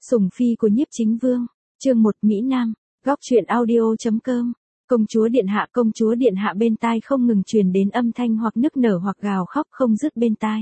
Sủng phi của Nhiếp Chính Vương, chương 1 Mỹ Nam, góc truyện audio.com. Công chúa điện hạ bên tai không ngừng truyền đến âm thanh hoặc nức nở hoặc gào khóc không dứt bên tai.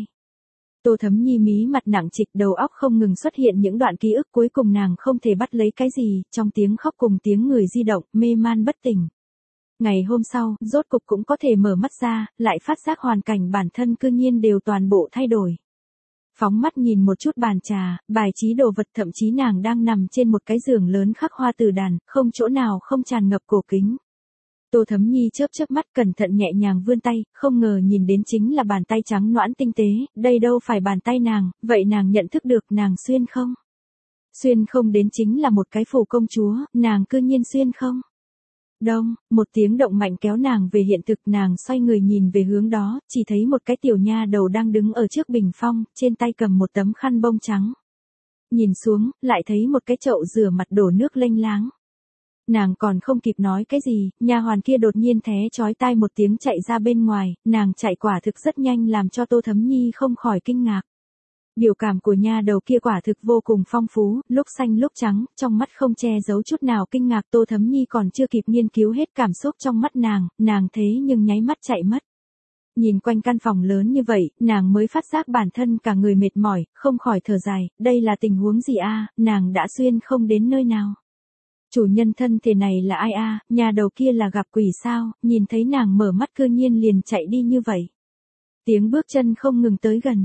Tô Thấm Nhi mí mặt nặng trịch, đầu óc không ngừng xuất hiện những đoạn ký ức, cuối cùng nàng không thể bắt lấy cái gì, trong tiếng khóc cùng tiếng người di động, mê man bất tỉnh. Ngày hôm sau, rốt cục cũng có thể mở mắt ra, lại phát giác hoàn cảnh bản thân cư nhiên đều toàn bộ thay đổi. Phóng mắt nhìn một chút bàn trà, bài trí đồ vật, thậm chí nàng đang nằm trên một cái giường lớn khắc hoa từ đàn, không chỗ nào không tràn ngập cổ kính. Tô Thấm Nhi chớp chớp mắt, cẩn thận nhẹ nhàng vươn tay, không ngờ nhìn đến chính là bàn tay trắng nõn tinh tế, đây đâu phải bàn tay nàng, vậy nàng nhận thức được nàng xuyên không? Xuyên không đến chính là một cái phủ công chúa, nàng cư nhiên xuyên không? Đông, một tiếng động mạnh kéo nàng về hiện thực, nàng xoay người nhìn về hướng đó, chỉ thấy một cái tiểu nha đầu đang đứng ở trước bình phong, trên tay cầm một tấm khăn bông trắng. Nhìn xuống, lại thấy một cái chậu rửa mặt đổ nước lênh láng. Nàng còn không kịp nói cái gì, nha hoàn kia đột nhiên thé chói tai một tiếng chạy ra bên ngoài, nàng chạy quả thực rất nhanh làm cho Tô Thấm Nhi không khỏi kinh ngạc. Biểu cảm của nha đầu kia quả thực vô cùng phong phú, lúc xanh lúc trắng, trong mắt không che giấu chút nào kinh ngạc. Tô Thấm Nhi còn chưa kịp nghiên cứu hết cảm xúc trong mắt nàng thế nhưng nháy mắt chạy mất. Nhìn quanh căn phòng lớn như vậy, nàng mới phát giác bản thân cả người mệt mỏi, không khỏi thở dài, đây là tình huống gì a? Nàng đã xuyên không đến nơi nào. Chủ nhân thân thể này là ai a? Nhà đầu kia là gặp quỷ sao? Nhìn thấy nàng mở mắt cư nhiên liền chạy đi như vậy. Tiếng bước chân không ngừng tới gần.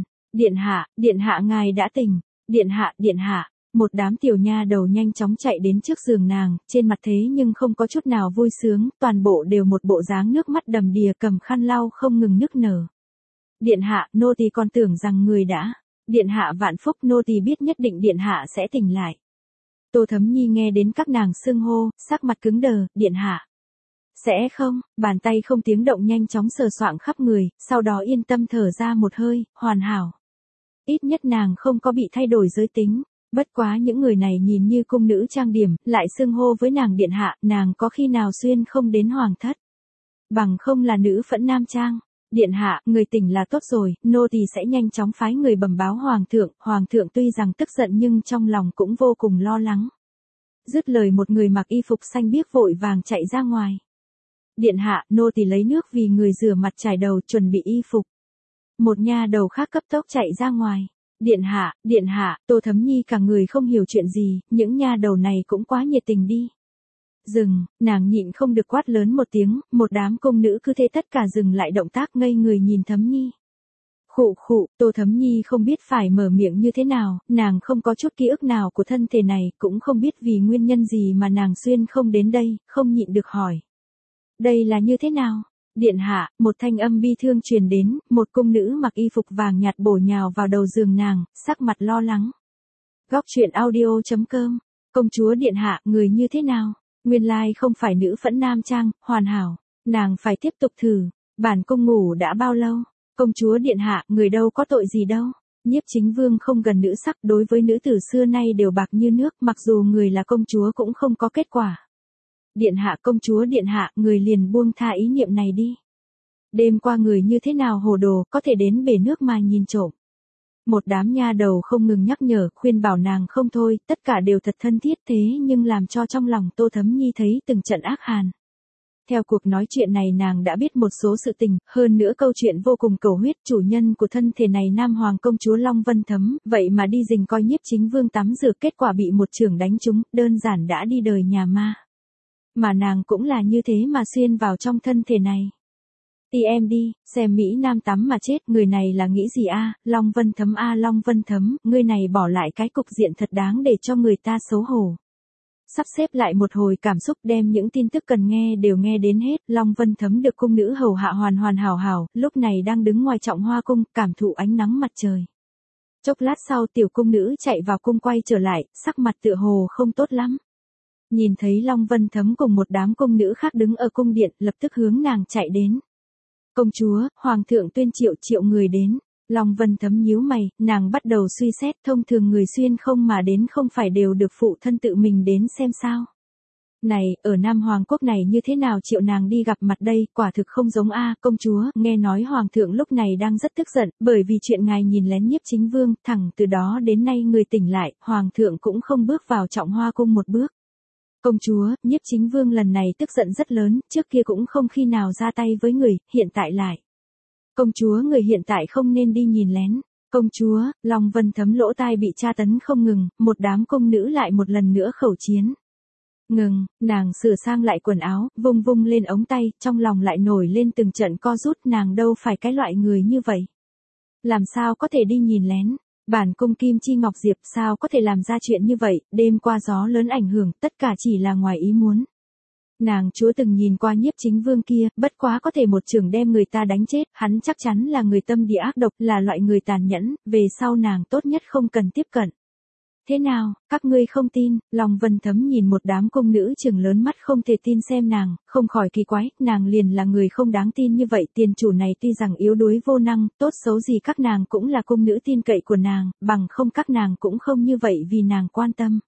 Điện hạ ngài đã tỉnh. Điện hạ. Một đám tiểu nha đầu nhanh chóng chạy đến trước giường nàng, trên mặt thế nhưng không có chút nào vui sướng, toàn bộ đều một bộ dáng nước mắt đầm đìa, cầm khăn lau không ngừng nức nở. Điện hạ, nô tỳ còn tưởng rằng người đã. Điện hạ vạn phúc, nô tỳ biết nhất định điện hạ sẽ tỉnh lại. Tô Thấm Nhi nghe đến các nàng xưng hô, sắc mặt cứng đờ, điện hạ. Sẽ không, bàn tay không tiếng động nhanh chóng sờ soạng khắp người, sau đó yên tâm thở ra một hơi, hoàn hảo. Ít nhất nàng không có bị thay đổi giới tính, bất quá những người này nhìn như cung nữ trang điểm, lại xưng hô với nàng điện hạ, nàng có khi nào xuyên không đến hoàng thất. Bằng không là nữ phẫn nam trang. Điện hạ, người tỉnh là tốt rồi, nô tỳ sẽ nhanh chóng phái người bẩm báo hoàng thượng tuy rằng tức giận nhưng trong lòng cũng vô cùng lo lắng. Dứt lời một người mặc y phục xanh biếc vội vàng chạy ra ngoài. Điện hạ, nô tỳ lấy nước vì người rửa mặt trải đầu, chuẩn bị y phục. Một nha đầu khác cấp tốc chạy ra ngoài. Điện hạ, Tô Thấm Nhi cả người không hiểu chuyện gì, những nha đầu này cũng quá nhiệt tình đi. Dừng, nàng nhịn không được quát lớn một tiếng, một đám cung nữ cứ thế tất cả dừng lại động tác, ngây người nhìn Thấm Nhi. Khụ, Tô Thấm Nhi không biết phải mở miệng như thế nào, nàng không có chút ký ức nào của thân thể này, cũng không biết vì nguyên nhân gì mà nàng xuyên không đến đây, không nhịn được hỏi. Đây là như thế nào? Điện hạ, một thanh âm bi thương truyền đến, một cung nữ mặc y phục vàng nhạt bổ nhào vào đầu giường nàng, sắc mặt lo lắng. Góc truyện audio.com, công chúa điện hạ, người như thế nào? Nguyên lai không phải nữ phẫn nam trang, hoàn hảo, nàng phải tiếp tục thử, bản cung ngủ đã bao lâu? Công chúa điện hạ, người đâu có tội gì đâu. Nhiếp Chính Vương không gần nữ sắc, đối với nữ tử xưa nay đều bạc như nước, mặc dù người là công chúa cũng không có kết quả. Điện hạ, công chúa điện hạ, người liền buông tha ý niệm này đi. Đêm qua người như thế nào hồ đồ, có thể đến bể nước mà nhìn trộm. Một đám nha đầu không ngừng nhắc nhở, khuyên bảo nàng không thôi, tất cả đều thật thân thiết, thế nhưng làm cho trong lòng Tô Thấm Nhi thấy từng trận ác hàn. Theo cuộc nói chuyện này nàng đã biết một số sự tình, hơn nữa câu chuyện vô cùng cầu huyết, chủ nhân của thân thể này Nam Hoàng công chúa Long Vân Thấm, vậy mà đi rình coi Nhiếp Chính Vương tắm rửa, kết quả bị một chưởng đánh trúng, đơn giản đã đi đời nhà ma. Mà nàng cũng là như thế mà xuyên vào trong thân thể này. Em đi, xem Mỹ Nam tắm mà chết, người này là nghĩ gì a? Long Vân Thấm a, Long Vân Thấm, ngươi này bỏ lại cái cục diện thật đáng để cho người ta xấu hổ. Sắp xếp lại một hồi cảm xúc, đem những tin tức cần nghe đều nghe đến hết. Long Vân Thấm được cung nữ hầu hạ hoàn hảo, lúc này đang đứng ngoài Trọng Hoa cung, cảm thụ ánh nắng mặt trời. Chốc lát sau tiểu cung nữ chạy vào cung quay trở lại, sắc mặt tựa hồ không tốt lắm. Nhìn thấy Long Vân Thấm cùng một đám cung nữ khác đứng ở cung điện, lập tức hướng nàng chạy đến. Công chúa, hoàng thượng tuyên triệu người đến. Long Vân Thấm nhíu mày, nàng bắt đầu suy xét, thông thường người xuyên không mà đến không phải đều được phụ thân tự mình đến xem sao. Này, ở Nam Hoàng quốc này như thế nào chịu nàng đi gặp mặt đây, quả thực không giống a, công chúa, nghe nói Hoàng thượng lúc này đang rất tức giận, bởi vì chuyện ngài nhìn lén Nhiếp Chính Vương, thẳng từ đó đến nay người tỉnh lại, Hoàng thượng cũng không bước vào Trọng Hoa cung một bước. Công chúa, Nhiếp Chính Vương lần này tức giận rất lớn, trước kia cũng không khi nào ra tay với người, hiện tại lại. Công chúa, người hiện tại không nên đi nhìn lén. Công chúa, Long Vân Thấm lỗ tai bị tra tấn không ngừng, một đám công nữ lại một lần nữa khẩu chiến. Ngừng, nàng sửa sang lại quần áo, vung vung lên ống tay, trong lòng lại nổi lên từng trận co rút, nàng đâu phải cái loại người như vậy. Làm sao có thể đi nhìn lén? Bản cung Kim Chi Ngọc Diệp sao có thể làm ra chuyện như vậy, đêm qua gió lớn ảnh hưởng, tất cả chỉ là ngoài ý muốn. Nàng chúa từng nhìn qua Nhiếp Chính Vương kia, bất quá có thể một chưởng đem người ta đánh chết, hắn chắc chắn là người tâm địa ác độc, là loại người tàn nhẫn, về sau nàng tốt nhất không cần tiếp cận. Thế nào, các ngươi không tin, Long Vân Thấm nhìn một đám công nữ trừng lớn mắt không thể tin xem nàng, không khỏi kỳ quái, nàng liền là người không đáng tin như vậy, tiền chủ này tuy rằng yếu đuối vô năng, tốt xấu gì các nàng cũng là công nữ tin cậy của nàng, bằng không các nàng cũng không như vậy vì nàng quan tâm.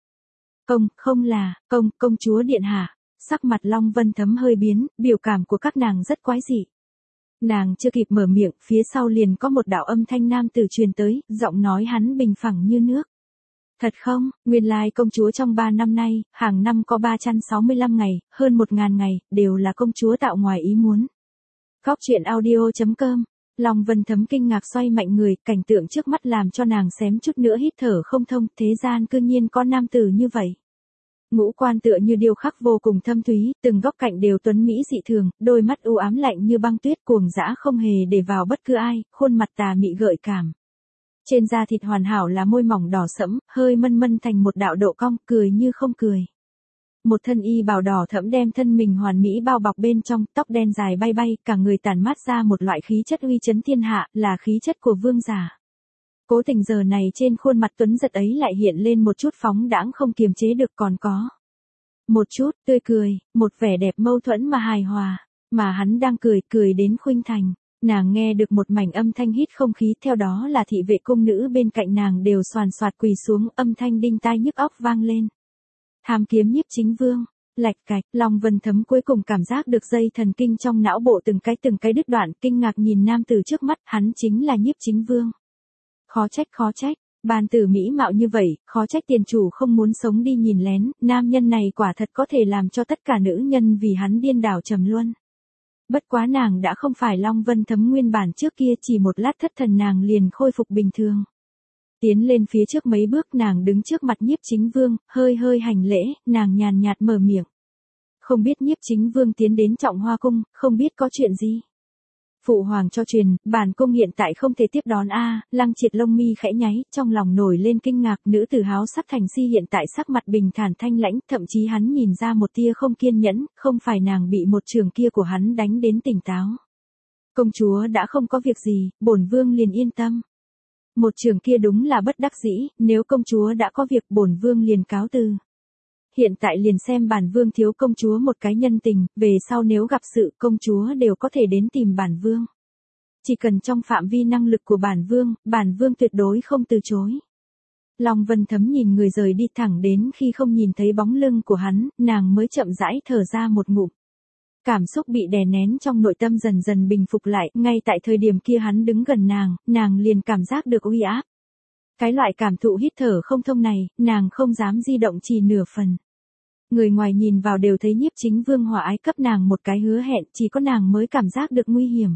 Không là, công chúa điện hạ, sắc mặt Long Vân Thấm hơi biến, biểu cảm của các nàng rất quái dị. Nàng chưa kịp mở miệng, phía sau liền có một đạo âm thanh nam tử truyền tới, giọng nói hắn bình phẳng như nước. Thật không, nguyên lai công chúa trong 3 năm nay, hàng năm có 365 ngày, hơn 1.000 ngày, đều là công chúa tạo ngoài ý muốn. Góc truyện audio.com, Long Vân Thấm kinh ngạc xoay mạnh người, cảnh tượng trước mắt làm cho nàng xém chút nữa hít thở không thông, thế gian cư nhiên có nam tử như vậy. Ngũ quan tựa như điêu khắc vô cùng thâm thúy, từng góc cạnh đều tuấn mỹ dị thường, đôi mắt u ám lạnh như băng tuyết cuồng dã không hề để vào bất cứ ai, khuôn mặt tà mị gợi cảm. Trên da thịt hoàn hảo là môi mỏng đỏ sẫm, hơi mân thành một đạo độ cong, cười như không cười. Một thân y bào đỏ thẫm đem thân mình hoàn mỹ bao bọc bên trong, tóc đen dài bay bay, cả người tản mát ra một loại khí chất uy chấn thiên hạ, là khí chất của vương giả. Cố tình giờ này trên khuôn mặt tuấn giật ấy lại hiện lên một chút phóng đãng không kiềm chế được, còn có một chút tươi cười, một vẻ đẹp mâu thuẫn mà hài hòa, mà hắn đang cười đến khuynh thành. Nàng nghe được một mảnh âm thanh hít không khí, theo đó là thị vệ cung nữ bên cạnh nàng đều xoàn xoạt quỳ xuống, âm thanh đinh tai nhức óc vang lên. Tham kiếm Nhiếp Chính Vương, lạch cạch, Long Vân Thấm cuối cùng cảm giác được dây thần kinh trong não bộ từng cái đứt đoạn, kinh ngạc nhìn nam tử trước mắt, hắn chính là Nhiếp Chính Vương. Khó trách, bàn tử mỹ mạo như vậy, khó trách tiền chủ không muốn sống đi nhìn lén, nam nhân này quả thật có thể làm cho tất cả nữ nhân vì hắn điên đảo trầm luân. Bất quá nàng đã không phải Long Vân Thấm nguyên bản trước kia, chỉ một lát thất thần nàng liền khôi phục bình thường. Tiến lên phía trước mấy bước, nàng đứng trước mặt Nhiếp Chính Vương, hơi hành lễ, nàng nhàn nhạt mở miệng. Không biết Nhiếp Chính Vương tiến đến Trọng Hoa cung, không biết có chuyện gì. Phụ hoàng cho truyền, bản cung hiện tại không thể tiếp đón a. Lăng Triệt lông mi khẽ nháy, trong lòng nổi lên kinh ngạc, nữ tử háo sắc thành si hiện tại sắc mặt bình thản thanh lãnh, thậm chí hắn nhìn ra một tia không kiên nhẫn, không phải nàng bị một trường kia của hắn đánh đến tỉnh táo. Công chúa đã không có việc gì, bổn vương liền yên tâm. Một trường kia đúng là bất đắc dĩ, nếu công chúa đã có việc bổn vương liền cáo từ. Hiện tại liền xem bản vương thiếu công chúa một cái nhân tình, về sau nếu gặp sự công chúa đều có thể đến tìm bản vương. Chỉ cần trong phạm vi năng lực của bản vương tuyệt đối không từ chối. Long Vân Thấm nhìn người rời đi, thẳng đến khi không nhìn thấy bóng lưng của hắn, nàng mới chậm rãi thở ra một ngụm. Cảm xúc bị đè nén trong nội tâm dần dần bình phục lại, ngay tại thời điểm kia hắn đứng gần nàng liền cảm giác được uy áp. Cái loại cảm thụ hít thở không thông này, nàng không dám di động chỉ nửa phần. Người ngoài nhìn vào đều thấy Nhiếp Chính Vương hòa ái cấp nàng một cái hứa hẹn, chỉ có nàng mới cảm giác được nguy hiểm.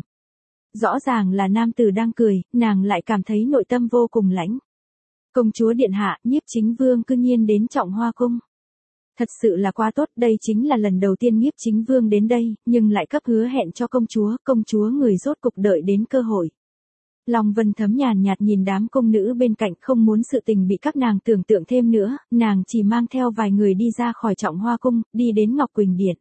Rõ ràng là nam tử đang cười, nàng lại cảm thấy nội tâm vô cùng lãnh. Công chúa điện hạ, Nhiếp Chính Vương cư nhiên đến Trọng Hoa cung. Thật sự là quá tốt, đây chính là lần đầu tiên Nhiếp Chính Vương đến đây, nhưng lại cấp hứa hẹn cho công chúa người rốt cục đợi đến cơ hội. Long Vân Thấm nhàn nhạt nhìn đám công nữ bên cạnh, không muốn sự tình bị các nàng tưởng tượng thêm nữa, nàng chỉ mang theo vài người đi ra khỏi Trọng Hoa cung, đi đến Ngọc Quỳnh Điện.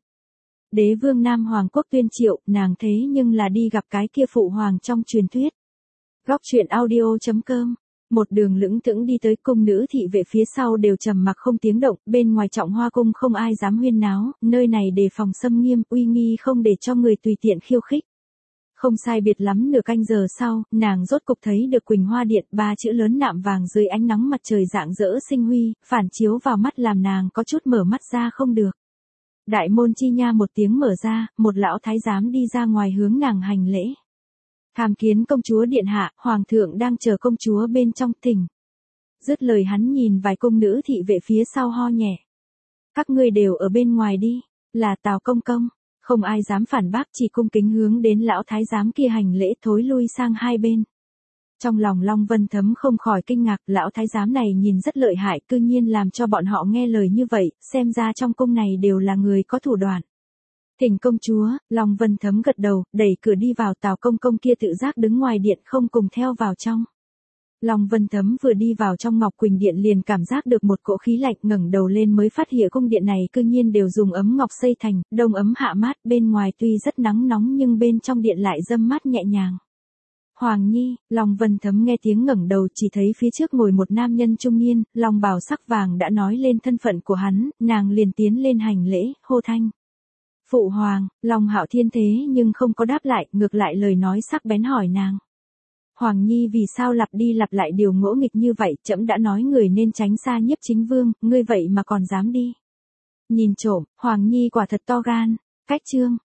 Đế vương Nam Hoàng quốc tuyên triệu, nàng thế nhưng là đi gặp cái kia phụ hoàng trong truyền thuyết. Góc truyện audio.com, một đường lững thững đi tới, cung nữ thị vệ phía sau đều trầm mặc không tiếng động, bên ngoài Trọng Hoa cung không ai dám huyên náo, nơi này đề phòng xâm nghiêm, uy nghi không để cho người tùy tiện khiêu khích. Không sai biệt lắm nửa canh giờ sau, nàng rốt cục thấy được Quỳnh Hoa Điện, 3 chữ lớn nạm vàng dưới ánh nắng mặt trời rạng rỡ sinh huy, phản chiếu vào mắt làm nàng có chút mở mắt ra không được. Đại môn chi nha một tiếng mở ra, một lão thái giám đi ra ngoài hướng nàng hành lễ. Tham kiến công chúa điện hạ, hoàng thượng đang chờ công chúa bên trong thỉnh. Dứt lời hắn nhìn vài cung nữ thị vệ phía sau ho nhẹ. Các ngươi đều ở bên ngoài đi, là Tào công công. Không ai dám phản bác, chỉ cung kính hướng đến lão thái giám kia hành lễ thối lui sang hai bên. Trong lòng Long Vân Thấm không khỏi kinh ngạc, lão thái giám này nhìn rất lợi hại, cư nhiên làm cho bọn họ nghe lời như vậy, xem ra trong cung này đều là người có thủ đoạn. Thỉnh công chúa, Long Vân Thấm gật đầu, đẩy cửa đi vào. Tào công công kia tự giác đứng ngoài điện không cùng theo vào trong. Long Vân Thấm vừa đi vào trong Ngọc Quỳnh Điện liền cảm giác được một cỗ khí lạnh, ngẩng đầu lên mới phát hiện cung điện này cư nhiên đều dùng ấm ngọc xây thành, đông ấm hạ mát, bên ngoài tuy rất nắng nóng nhưng bên trong điện lại râm mát nhẹ nhàng. Hoàng Nhi, Long Vân Thấm nghe tiếng ngẩng đầu chỉ thấy phía trước ngồi một nam nhân trung niên, long bào sắc vàng đã nói lên thân phận của hắn, nàng liền tiến lên hành lễ, hô thanh. Phụ hoàng, Long Hạo Thiên thế nhưng không có đáp lại, ngược lại lời nói sắc bén hỏi nàng. Hoàng Nhi vì sao lặp đi lặp lại điều ngỗ nghịch như vậy, trẫm đã nói người nên tránh xa Nhiếp Chính Vương, ngươi vậy mà còn dám đi. Nhìn trộm, Hoàng Nhi quả thật to gan. Cách chương